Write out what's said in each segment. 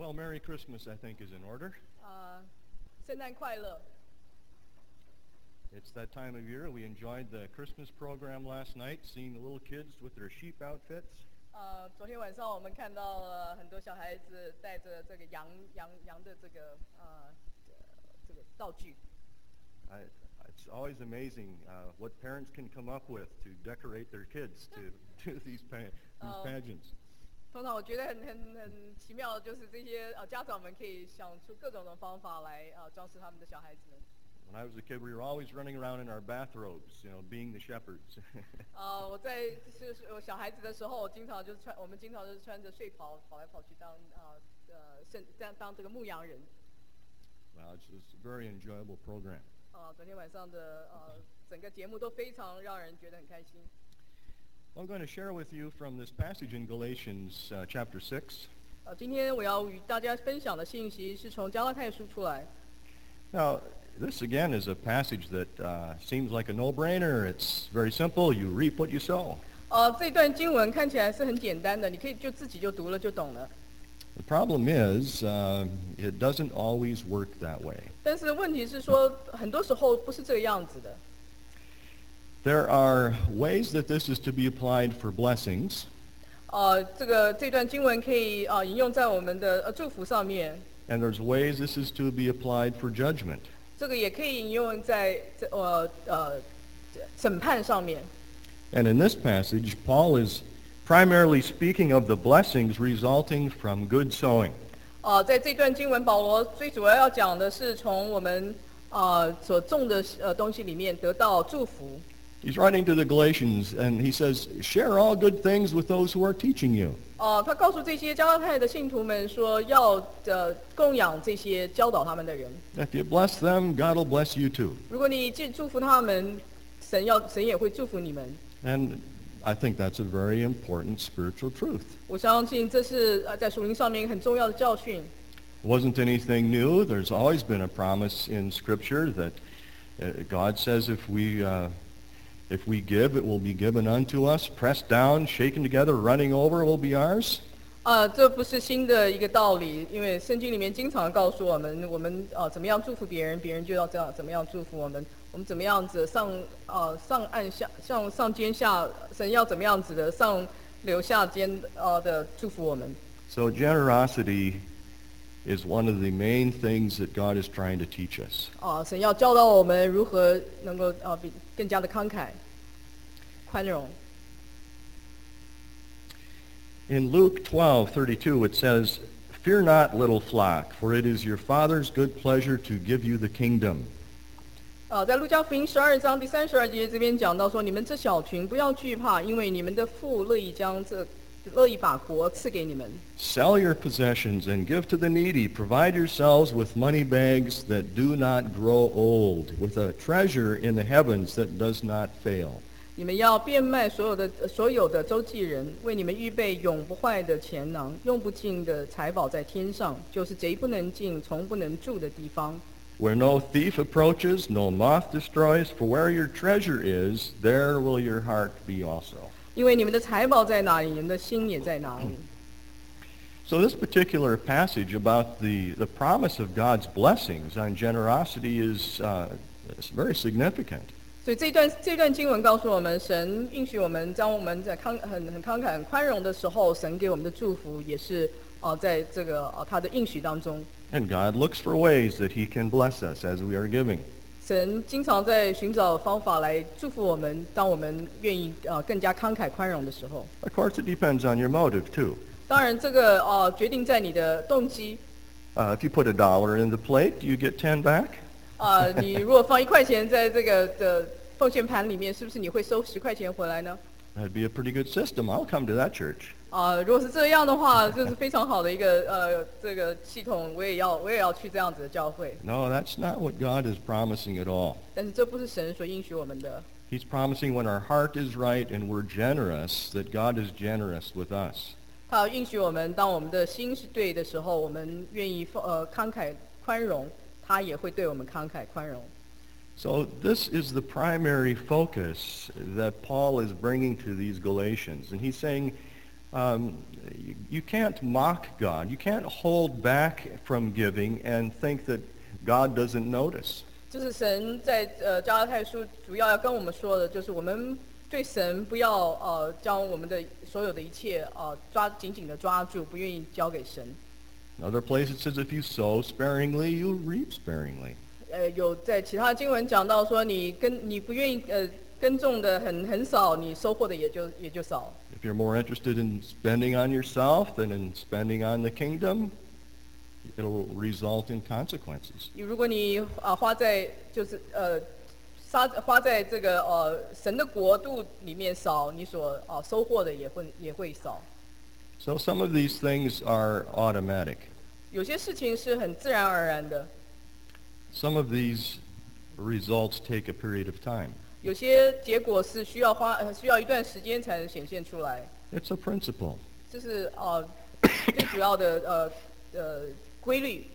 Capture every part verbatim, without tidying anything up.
Well, Merry Christmas, I think, is in order. 呃，圣诞快乐！ It's that time of year. We enjoyed the Christmas program last night, seeing the little kids with their sheep outfits. 呃，昨天晚上我们看到了很多小孩子带着这个羊羊羊的这个呃这个道具。 I, it's always amazing uh, what parents can come up with to decorate their kids to do these, pa- these Oh. pageants. 通常我觉得很很很奇妙的就是这些呃家长们可以想出各种的方法来呃装饰他们的小孩子们。 When I was a kid, we were always running around in our bathrobes, you know, being the shepherds. 呃，我在是是我小孩子的时候，我经常就是穿，我们经常就是穿着睡袍跑来跑去当呃呃圣当当这个牧羊人。 Well, it's, it's a very enjoyable program. 呃，昨天晚上的呃整个节目都非常让人觉得很开心。 I'm going to share with you from this passage in Galatians uh, chapter six. 呃，今天我要与大家分享的信息是从加拉太书出来。 Now, this again is a passage that uh, seems like a no-brainer. It's very simple. You reap what you sow. 呃，这段经文看起来是很简单的，你可以就自己就读了就懂了。 The problem is, uh, it doesn't always work that way. 但是问题是说，很多时候不是这个样子的。 There are ways that this is to be applied for blessings, 呃，这个这段经文可以呃引用在我们的呃祝福上面， and there's ways this is to be applied for judgment. 这个也可以引用在这呃呃审判上面。 And in this passage, Paul is primarily speaking of the blessings resulting from good sowing. 呃，在这段经文，保罗最主要要讲的是从我们呃所种的呃东西里面得到祝福。 He's writing to the Galatians, and he says, share all good things with those who are teaching you. 呃，他告诉这些加拉太的信徒们说，要呃供养这些教导他们的人。 If you bless them, God will bless you too. 如果你祝祝福他们，神要神也会祝福你们。 And I think that's a very important spiritual truth. 我相信这是呃在属灵上面很重要的教训。 It wasn't anything new. There's always been a promise in Scripture that uh, God says if we uh, if we give, it will be given unto us, pressed down, shaken together, running over, will be ours. 呃，这不是新的一个道理，因为圣经里面经常告诉我们，我们呃怎么样祝福别人，别人就要这样怎么样祝福我们。我们怎么样子上呃上岸下上上尖下，神要怎么样子的上流下尖呃的祝福我们。 So generosity is one of the main things that God is trying to teach us. 啊、神要教导我们如何能够呃比更加的慷慨、宽容。 In Luke twelve thirty-two, it says, "Fear not, little flock, for it is your Father's good pleasure to give you the kingdom." 呃，在路加福音十二章第三十二节这边讲到说，你们这小群不要惧怕，因为你们的父乐意将这乐意把国赐给你们。 Sell your possessions and give to the needy. Provide yourselves with money bags that do not grow old, with a treasure in the heavens that does not fail. 你们要变卖所有的呃所有的周济人，为你们预备永不坏的钱囊，用不尽的财宝在天上，就是贼不能进，虫不能住的地方。 Where no thief approaches, no moth destroys, for where your treasure is, there will your heart be also. 因为你们的财宝在哪里，你们的心也在哪里。 So this particular passage about the, the promise of God's blessings on generosity is uh, is very significant. 所以这段这段经文告诉我们，神应许我们，当我们在慷很很慷慨、很宽容的时候，神给我们的祝福也是呃在这个呃他的应许当中。 And God looks for ways that he can bless us as we are giving. 神经常在寻找方法来祝福我们，当我们愿意呃更加慷慨宽容的时候。 Of course, it depends on your motive, too. 当然，这个呃决定在你的动机。 Uh, if you put a dollar in the plate, do you get ten back? 呃，你如果放一块钱在这个的奉献盘里面，是不是你会收十块钱回来呢？ That'd be a pretty good system. I'll come to that church. 啊、如果是这样的话，这是非常好的一个呃这个系统，我也要我也要去这样子的教会。 No, that's not what God is promising at all. 但是这不是神所应许我们的。 He's promising when our heart is right and we're generous, that God is generous with us. 他要应许我们，当我们的心是对的时候，我们愿意呃慷慨宽容，他也会对我们慷慨宽容。 So this is the primary focus that Paul is bringing to these Galatians. And he's saying, Um, you, you can't mock God. You can't hold back from giving and think that God doesn't notice. 就是神在呃加拉太书主要要跟我们说的，就是我们对神不要呃将我们的所有的一切呃抓紧紧的抓住，不愿意交给神。 Another place it says, if you sow sparingly, you reap sparingly. 呃，有在其他经文讲到说，你跟你不愿意呃耕种的很很少，你收获的也就也就少。 If you're more interested in spending on yourself than in spending on the kingdom, it'll result in consequences. 如果你啊、呃、花在就是呃撒花在这个呃神的国度里面少，你所啊、呃、收获的也会也会少。 So some of these things are automatic. 有些事情是很自然而然的， Some of these results take a period of time. 有些结果是需要花呃需要一段时间才能显现出来。 It's a principle. 这是呃最主要的呃呃规律。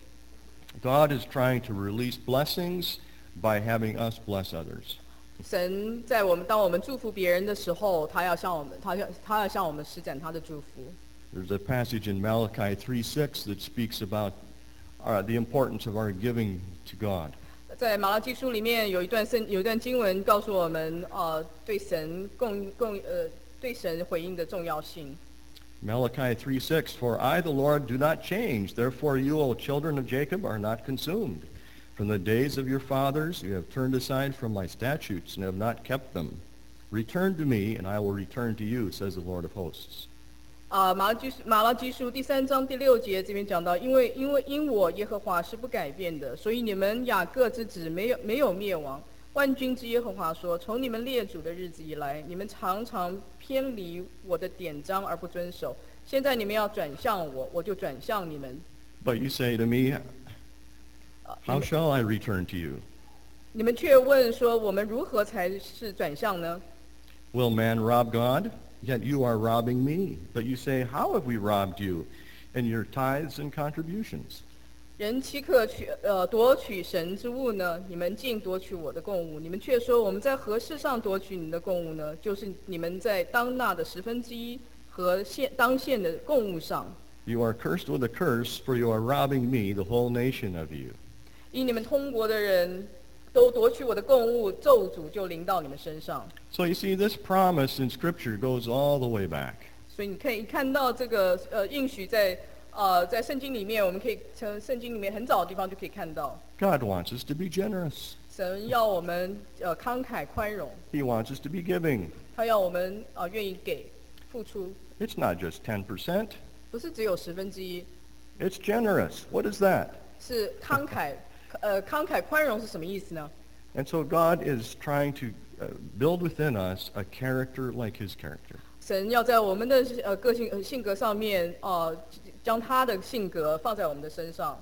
God is trying to release blessings by having us bless others. 神在我们当我们祝福别人的时候，他要向我们，他要他要向我们施展他的祝福。 There's a passage in Malachi three six that speaks about uh, the importance of our giving to God. 在马拉基书里面有一段圣有一段经文告诉我们，呃，对神供供呃对神回应的重要性。 Malachi three six, For I, the Lord, do not change. Therefore you, O children of Jacob, are not consumed. From the days of your fathers you have turned aside from my statutes and have not kept them. Return to me, and I will return to you, says the Lord of hosts. 啊、马拉基马拉基书第三章第六节这边讲到，因为因为因我耶和华是不改变的，所以你们雅各之子没有没有灭亡。万军之耶和华说：从你们列祖的日子以来，你们常常偏离我的典章而不遵守。现在你们要转向我，我就转向你们。 But you say to me, 啊 How shall I return to you? 你们却问说：我们如何才是转向呢？ Will man rob God? Yet you are robbing me. But you say, How have we robbed you? In your tithes and contributions. 人岂可取呃夺取神之物呢？你们竟夺取我的供物。你们却说我们在何事上夺取你的供物呢？就是你们在当纳的十分之一和献当献的供物上。 You are cursed with a curse, for you are robbing me, the whole nation of you. 因你们通国的人都夺取我的供物，咒诅就临到你们身上。 So you see, this promise in Scripture goes all the way back. 所以你可以看到这个呃应许在呃在圣经里面，我们可以从圣经里面很早的地方就可以看到， God wants us to be generous. 神要我们呃慷慨宽容， He wants us to be giving. 他要我们呃愿意给付出， It's not just ten percent. 不是只有十分之一， It's generous. What is that? 是慷慨。呃，慷慨宽容是什么意思呢？ And so God is trying to uh, build within us a character like His character. 神要在我们的呃个性、呃、性格上面，呃，将他的性格放在我们的身上。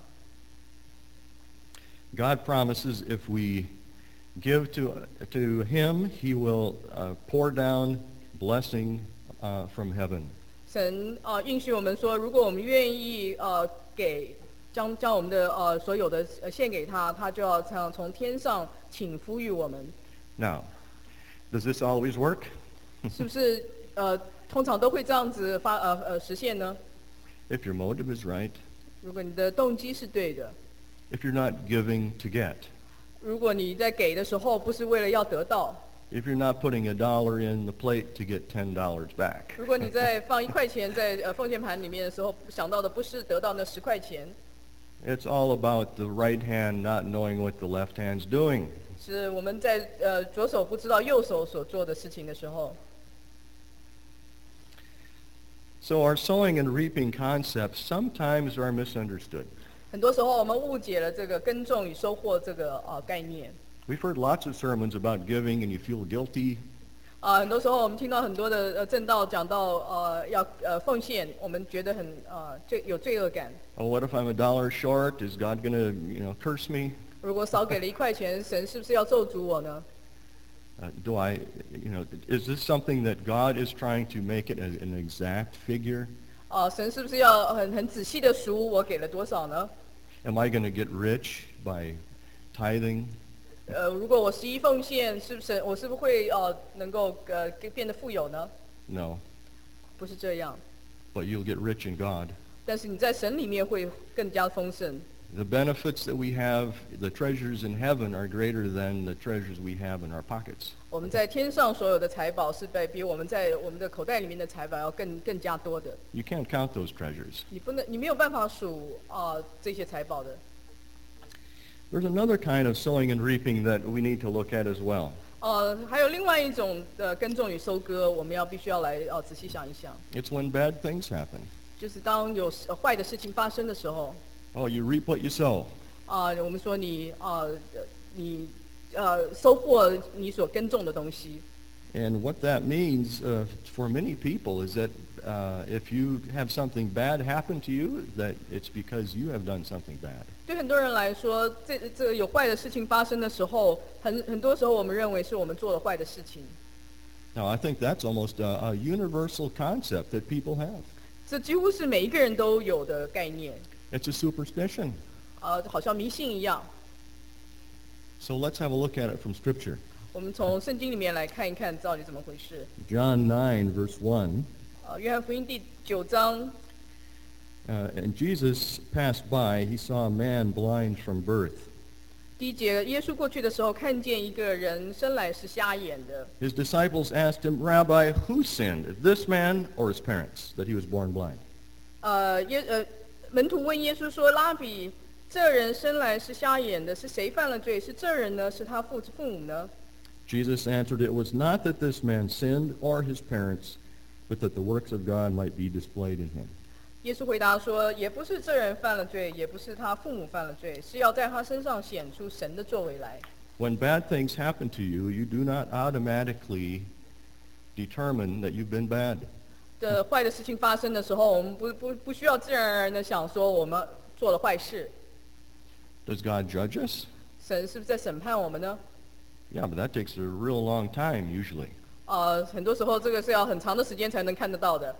God promises if we give to to Him, He will uh, pour down blessing uh, from heaven. 神啊、呃、应许我们说，如果我们愿意呃给将将我们的呃所有的呃献给他，他就要从从天上请福于我们。 Now, does this always work? 是不是呃通常都会这样子发呃呃实现呢？ If your motive is right, 如果你的动机是对的， if you're not giving to get, 如果你在给的时候不是为了要得到， if you're not putting a dollar in the plate to get ten dollars back, 如果你在放一块钱在呃奉献盘里面的时候，想到的不是得到那十块钱， it's all about the right hand not knowing what the left hand's doing. 是我们在呃左手不知道右手所做的事情的时候。 So our sowing and reaping concepts sometimes are misunderstood. 很多时候我们误解了这个耕种与收获这个呃概念。 We've heard lots of sermons about giving and you feel guilty. 啊、很多时候我们听到很多的呃正道讲到呃要呃奉献，我们觉得很呃罪有罪恶感。 Oh, what if I'm a dollar short? Is God going to, you know, curse me? 如果少给了一块钱，神是不是要咒诅我呢？ Uh, do I, you know, is this something that God is trying to make it a- an exact figure? 啊、神是不是要很很仔细的数我给了多少呢？ Am I going to get rich by tithing? 呃，如果我十一奉献，是不是我是不是会呃能够呃变得富有呢？ No. 不是这样。 but you'll get rich in God. 但是你在神里面会更加丰盛。 The benefits that we have, the treasures in heaven, are greater than the treasures we have in our pockets. 我们在天上所有的财宝是比比我们在我们的口袋里面的财宝要更更加多的。 You can't count those treasures. 你不能，你没有办法数啊、呃、这些财宝的。 There's another kind of sowing and reaping that we need to look at as well. 呃，还有另外一种的耕种与收割，我们要必须要来呃仔细想一想， It's when bad things happen. 就是当有呃坏的事情发生的时候， Oh, you reap what you sow. 啊、我们说你啊、呃你呃收获你所耕种的东西。 And what that means uh, for many people is that uh, if you have something bad happen to you, that it's because you have done something bad. 对很多人来说，这这个有坏的事情发生的时候，很很多时候我们认为是我们做了坏的事情。 Now, I think that's almost a, a universal concept that people have. 这几乎是每一个人都有的概念， It's a superstition. 呃，好像迷信一样。 So let's have a look at it from Scripture. 我们从圣经里面来看一看到底怎么回事。 John nine, verse one. 呃，约翰福音第九章， Uh, and Jesus passed by. He saw a man blind from birth. 第一节，耶稣过去的时候，看见一个人生来是瞎眼的。 His disciples asked him, Rabbi, who sinned, this man or his parents, that he was born blind? 呃，耶呃，门徒问耶稣说：“拉比，这人生来是瞎眼的，是谁犯了罪？是这人呢？是他父父母呢？” Jesus answered, It was not that this man sinned or his parents, but that the works of God might be displayed in him. 耶稣回答说：“也不是这人犯了罪，也不是他父母犯了罪，是要在他身上显出神的作为来。” When bad things happen to you, you do not automatically determine that you've been bad. 的坏的事情发生的时候，我们不不不需要自然而然的想说我们做了坏事。 Does God judge us? 神是不是在审判我们呢？ Yeah, but that takes a real long time usually. 呃，很多时候这个是要很长的时间才能看得到的。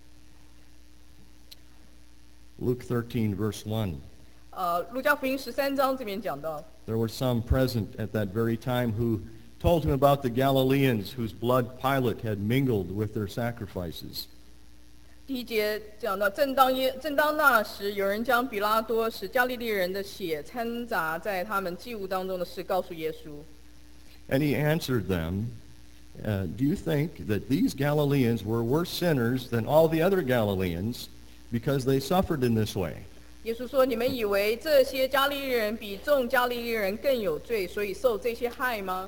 Luke thirteen, verse one. 呃，路加福音十三章这边讲到， There were some present at that very time who told him about the Galileans whose blood Pilate had mingled with their sacrifices. 第一节讲到，正当耶正当那时，有人将比拉多使加利利人的血掺杂在他们祭物当中的事告诉耶稣。 And he answered them, uh, Do you think that these Galileans were worse sinners than all the other Galileans because they suffered in this way? 耶稣说：“你们以为这些加利利人比众加利利人更有罪，所以受这些害吗？”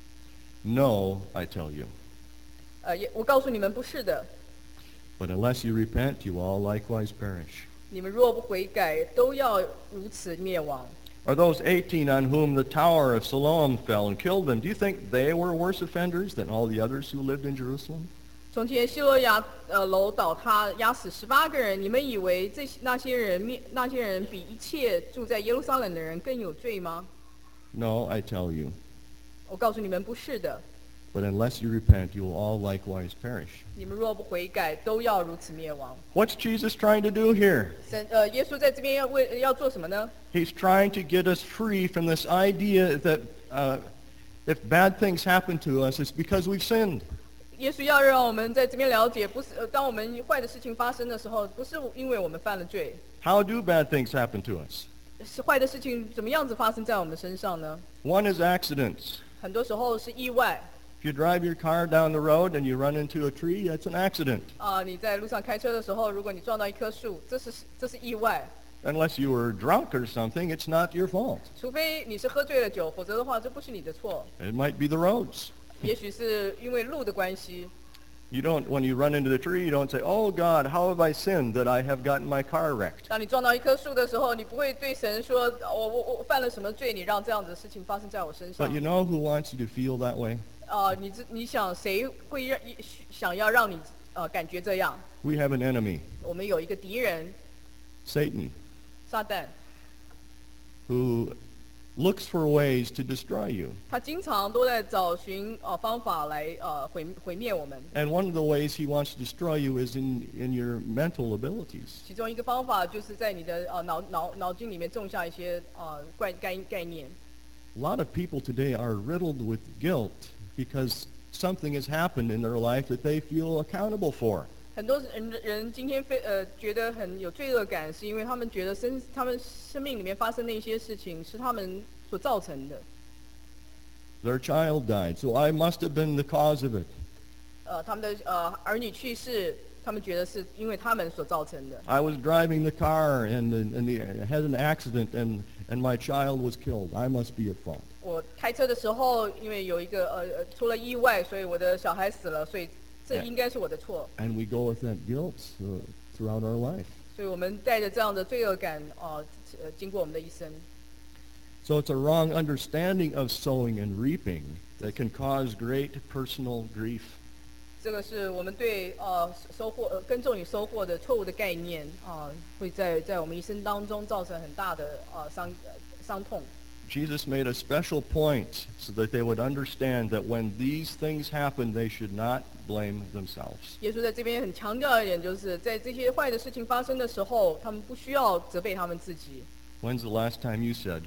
No, I tell you. 呃，也我告诉你们，不是的。 But unless you repent, you all likewise perish. 你们若不悔改，都要如此灭亡。 Are those eighteen on whom the tower of Siloam fell and killed them, do you think they were worse offenders than all the others who lived in Jerusalem? 从前希罗亚呃楼倒塌，压死十八个人，你们以为这些那些人灭那些人比一切住在耶路撒冷的人更有罪吗？ No, I tell you. 我告诉你们，不是的。 But unless you repent, you will all likewise perish. 你们若不悔改，都要如此灭亡。 What's Jesus trying to do here? 神呃，耶稣在这边要为要做什么呢？ He's trying to get us free from this idea that uh, if bad things happen to us, it's because we've sinned. 耶稣要让我们在这边了解，不是呃，当我们坏的事情发生的时候，不是因为我们犯了罪， How do bad things happen to us? 是坏的事情怎么样子发生在我们身上呢？ One is accidents. 很多时候是意外。 If you drive your car down the road and you run into a tree, that's an accident. 啊、你在路上开车的时候，如果你撞到一棵树，这是这是意外。 Unless you were drunk or something, it's not your fault. 除非你是喝醉了酒，否则的话，这不是你的错。 It might be the roads. 也许是因为路的关系。 You don't, when you run into the tree, you don't say, oh God, how have I sinned that I have gotten my car wrecked? 当你撞到一棵树的时候，你不会对神说：“我我我犯了什么罪？你让这样子的事情发生在我身上。” But you know who wants you to feel that way? 啊、你知你想谁会让想要让你呃感觉这样？ We have an enemy, 我们有一个敌人 Satan, 撒旦， who looks for ways to destroy you. 他经常都在找寻呃方法来呃毁毁灭我们。 And one of the ways he wants to destroy you is in, in your mental abilities. 其中一个方法就是在你的呃脑脑脑筋里面种下一些呃概概概念。 A lot of people today are riddled with guilt because something has happened in their life that they feel accountable for. 很多人人今天非呃觉得很有罪恶感，是因为他们觉得生他们生命里面发生的一些事情是他们所造成的。 Their child died, so I must have been the cause of it. 呃，他们的呃儿女去世，他们觉得是因为他们所造成的。 I was driving the car and, and the, had an accident and, and my child was killed. I must be at fault. 我开车的时候，因为有一个呃呃出了意外，所以我的小孩死了，所以这 Yeah. 应该是我的错。 And we go with that guilt uh, throughout our life. 所以我们带着这样的罪恶感，呃呃，经过我们的一生。 So it's a wrong understanding of sowing and reaping that can cause great personal grief. 这个是我们对呃收获呃耕种与收获的错误的概念啊、会在在我们一生当中造成很大的呃伤呃伤痛。 Jesus made a special point so that they would understand that when these things happen, they should not blame themselves. 耶稣在这边很强调一点，就是在这些坏的事情发生的时候，他们不需要责备他们自己。 When's the last time you said,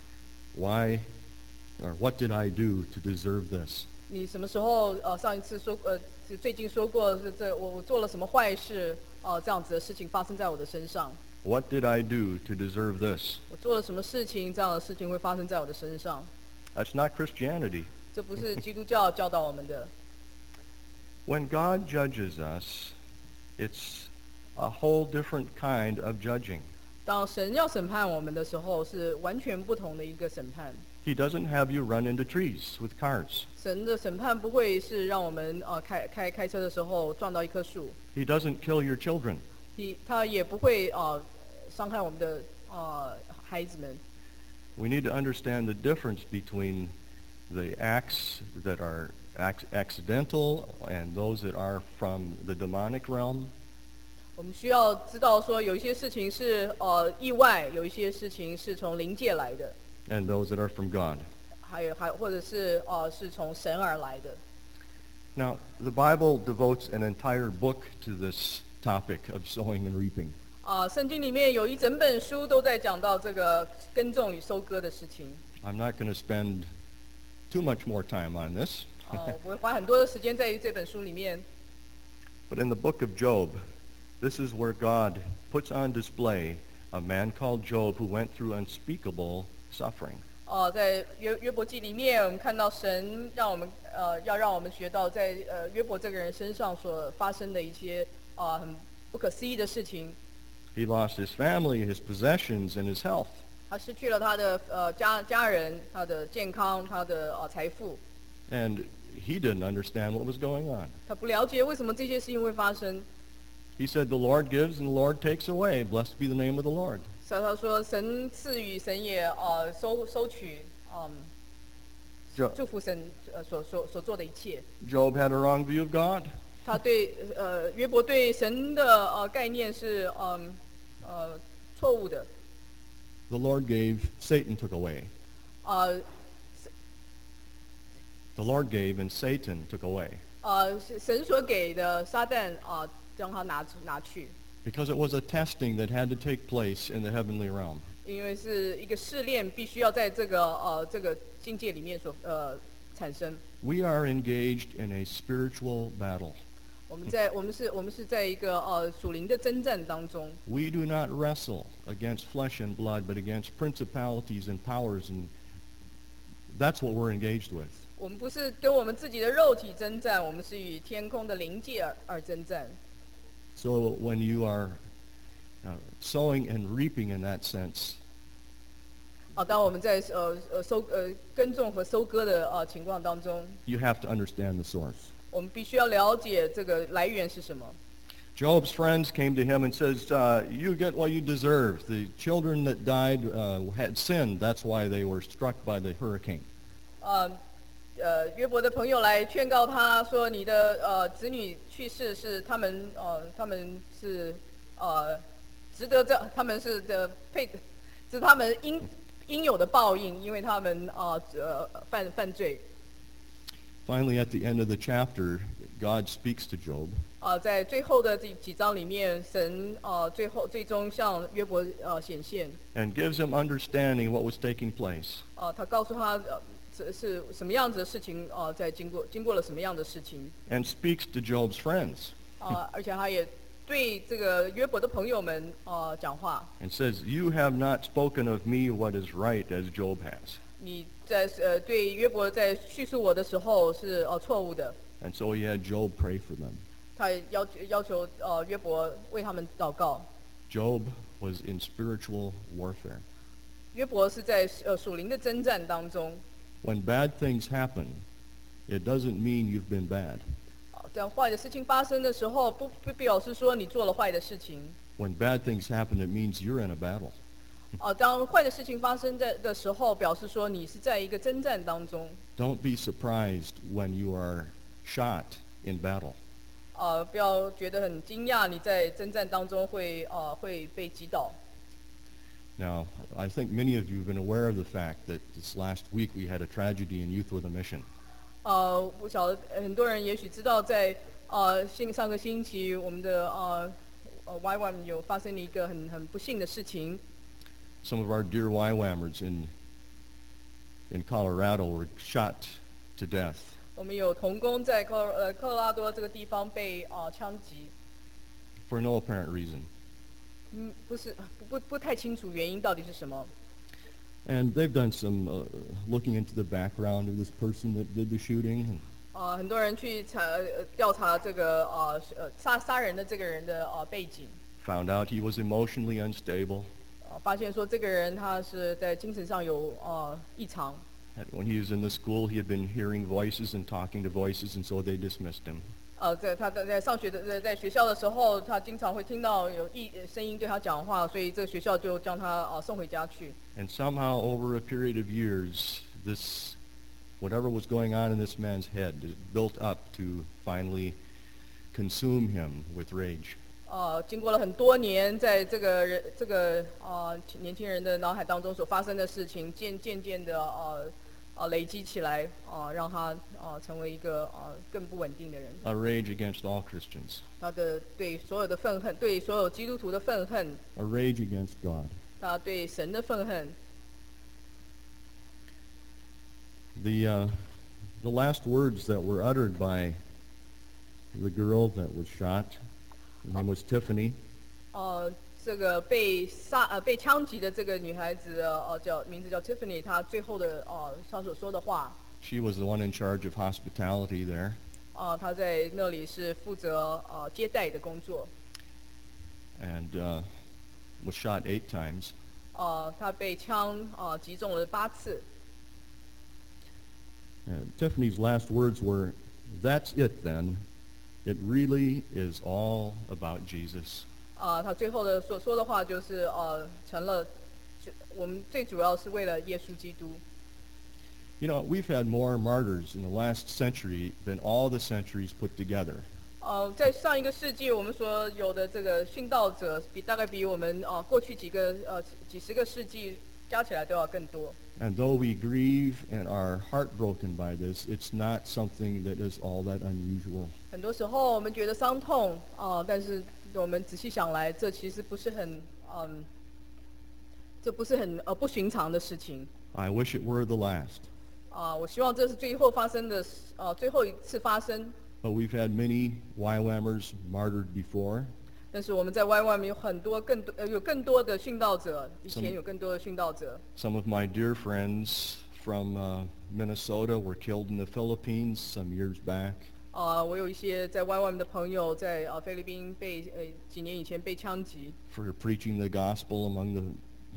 why or what did I do to deserve this? 你什么时候呃上一次说呃就最近说过是这我我做了什么坏事呃这样子的事情发生在我的身上？ What did I do to deserve this? 我做了什么事情，这样的事情会发生在我的身上？ That's not Christianity. 这不是基督教教导我们的。 When God judges us, it's a whole different kind of judging. 当神要审判我们的时候，是完全不同的一个审判。 He doesn't have you run into trees with cars. 神的审判不会是让我们呃开开开车的时候撞到一棵树， He doesn't kill your children. 他他也不会呃伤害我们的呃孩子们。 We need to understand the difference between the acts that are ac- accidental and those that are from the demonic realm. 我们需要知道说，有一些事情是呃意外，有一些事情是从灵界来的， And those that are from God. 还有还或者是呃是从神而来的。 Now, the Bible devotes an entire book to this topic of sowing and reaping. 啊、圣经里面有一整本书都在讲到这个耕种与收割的事情。 I'm not going to spend too much more time on this. 哦、我会花很多的时间在于这本书里面。 But in the book of Job, this is where God puts on display a man called Job who went through unspeakable suffering. 哦、在约约伯记里面，我们看到神让我们呃要让我们学到在呃约伯这个人身上所发生的一些啊、呃很不可思议的事情。 He lost his family, his possessions, and his health. 他失去了他的呃家家人、他的健康、他的呃财富。 And he didn't understand what was going on. 他不了解为什么这些事情会发生。 He said, the Lord gives and the Lord takes away. Blessed be the name of the Lord. 所以他说神赐予，神也呃收收取，嗯， Jo- 祝福神呃所所所做的一切。 Job had a wrong view of God. 他对呃约伯对神的呃概念是嗯呃错误的。 The Lord gave, Satan took away. 呃 The Lord gave and Satan took away. 呃神所给的撒旦啊、呃、将他拿出拿去， Because it was a testing that had to take place in the heavenly realm. 因为是一个试炼，必须要在这个呃这个境界里面所呃产生。 We are engaged in a spiritual battle. 我们在我们是我们是在一个呃属灵的征战当中。 We do not wrestle against flesh and blood, but against principalities and powers, and that's what we're engaged with. 我们不是跟我们自己的肉体征战，我们是与天空的灵界而而征战。 So when you are uh, sowing and reaping in that sense, 啊，当我们在呃呃收呃耕种和收割的呃情况当中， you have to understand the source. 我们必须要了解这个来源是什么。 Job's friends came to him and says, uh, you get what you deserve. The children that died uh, had sinned. That's why they were struck by the hurricane. 呃呃，约伯的朋友来劝告他说：“你的呃子女去世是他们呃他们是呃值得这他们是的配，是他们应应有的报应，因为他们啊 呃, 呃犯犯罪。” Finally, at the end of the chapter, God speaks to Job. 啊，在最后的这几章里面，神啊最后最终向约伯呃显现， and gives him understanding what was taking place. 啊，他告诉他呃是是什么样子的事情啊，在经过经过了什么样的事情， And speaks to Job's friends. 啊、而且他也对这个约伯的朋友们啊、讲话。 and says, "You have not spoken of me what is right, as Job has." 你在呃对约伯在叙述我的时候是呃错误的。 And so he had Job pray for them. 他要要求呃约伯为他们祷告。 Job was in spiritual warfare. 约伯是在呃属灵的征战当中。 When bad things happen, it doesn't mean you've been bad. 当坏的事情发生的时候，不不表示说你做了坏的事情。 When bad things happen, it means you're in a battle. 哦、当坏的事情发生在的时候，表示说你是在一个征战当中。 Don't be surprised when you are shot in battle. 呃，不要觉得很惊讶，你在征战当中会呃会被击倒。 Now, I think many of you have been aware of the fact that this last week we had a tragedy in Youth with a Mission. 呃，我晓得很多人也许知道在，呃星上个星期我们的呃呃 Y WAM 有发生了一个很很不幸的事情。 Some of our dear Y WAMers in in Colorado were shot to death. 我们有童工在科呃科罗拉多这个地方被呃枪击。 For no apparent reason. 嗯，不是不不不太清楚原因到底是什么。 And they've done some uh, looking into the background of this person that did the shooting. 呃，很多人去查呃调查这个呃呃杀杀人的这个人的呃背景。 Found out he was emotionally unstable. 呃，发现说这个人他是在精神上有呃异常。 And when he was in the school, he had been hearing voices and talking to voices, and so they dismissed him. 呃，在他在在上学的在在学校的时候，他经常会听到有异声音对他讲话，所以这个学校就将他呃送回家去。 And somehow, over a period of years, this, whatever was going on in this man's head, is built up to finally consume him with rage. 呃，经过了很多年，在这个人这个呃年轻人的脑海当中所发生的事情，渐渐渐的呃呃累积起来，呃让他呃成为一个呃更不稳定的人。 A rage against all Christians. 他的对所有的愤恨，对所有基督徒的愤恨， A rage against God. 他对神的愤恨。 The, uh, the last words that were uttered by the girl that was shot, her name was Tiffany. 呃，这个被杀呃被枪击的这个女孩子呃叫名字叫 Tiffany， 她最后的呃她所说的话， She was the one in charge of hospitality there. 呃她在那里是负责呃接待的工作。 And uh, was shot eight times. 呃，她被枪呃击中了八次。 And Tiffany's last words were, "That's it then. It really is all about Jesus." 啊、她最后的所说的话就是呃成了，就我们最主要是为了耶稣基督。 You know, we've had more martyrs in the last century than all the centuries put together. 呃，在上一个世纪，我们所有的这个殉道者，比大概比我们呃过去几个呃几十个世纪加起来都要更多。 And though we grieve and are heartbroken by this, it's not something that is all that unusual. 很多时候我们觉得伤痛啊、呃但是我们仔细想来，这其实不是很嗯，这不是很呃不寻常的事情。 I wish it were the last. 啊、我希望这是最后发生的呃最后一次发生。 But we've had many Y WAMers martyred before. 但是我们在 Y 外面有很多更多呃有更多的殉道者，以前 Some- 有更多的殉道者。 Some of my dear friends from uh, Minnesota were killed in the Philippines some years back. 啊、我有一些在 Y 外面的朋友在呃菲律宾被呃几年以前被枪击。 For preaching the gospel among the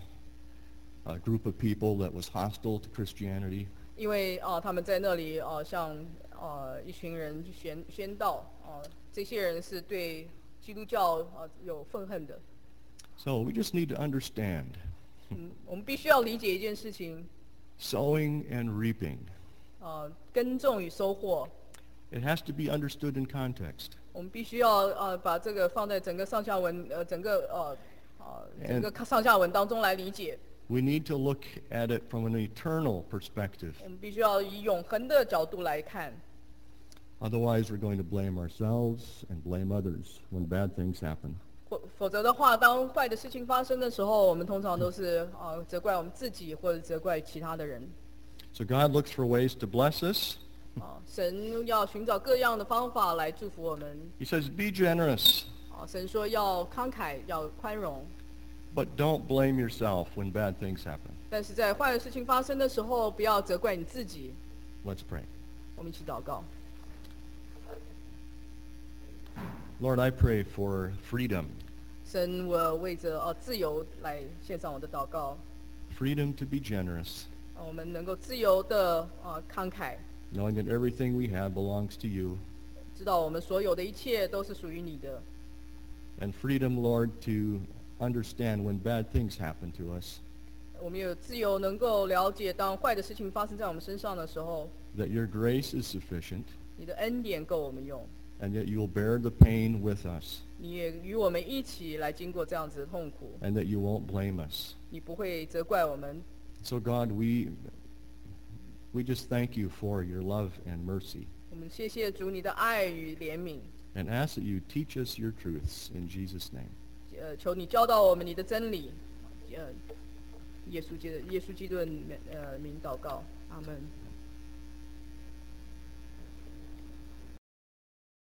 uh, group of people that was hostile to Christianity. 因为啊、呃他们在那里呃向呃一群人去宣宣道，啊、这些人是对基督教呃有愤恨的。 So we just need to understand 嗯，我们必须要理解一件事情， sowing and reaping. 呃，耕种与收获， It has to be understood in context. 我们必须要呃把这个放在整个上下文呃整个呃呃整个上下文当中来理解。 We need to look at it from an eternal perspective. 我们必须要以永恒的角度来看， Otherwise, we're going to blame ourselves and blame others when bad things happen. 否否则的话，当坏的事情发生的时候，我们通常都是呃责怪我们自己或者责怪其他的人。 So God looks for ways to bless us. 啊，神要寻找各样的方法来祝福我们。 He says, be generous, 啊，神说要慷慨，要宽容， but don't blame yourself when bad things happen. 但是在坏的事情发生的时候，不要责怪你自己。 Let's pray. 我们一起祷告。 Lord, I pray for freedom, 神，我为着呃自由来献上我的祷告， freedom to be generous, 啊我们能够自由的呃慷慨， knowing that everything we have belongs to you, 知道我们所有的一切都是属于你的。 and freedom, Lord, to understand when bad things happen to us, 我们有自由能够了解，当坏的事情发生在我们身上的时候， that your grace is sufficient, 你的恩典够我们用， and that you will bear the pain with us, 你也与我们一起来经过这样子的痛苦， and that you won't blame us. 你不会责怪我们。 So God, we, we just thank you for your love and mercy, 我们谢谢主你的爱与怜悯， and ask that you teach us your truths in Jesus' name. 呃，求你教导我们你的真理，呃，耶稣基督耶稣基督的呃名祷告，阿门。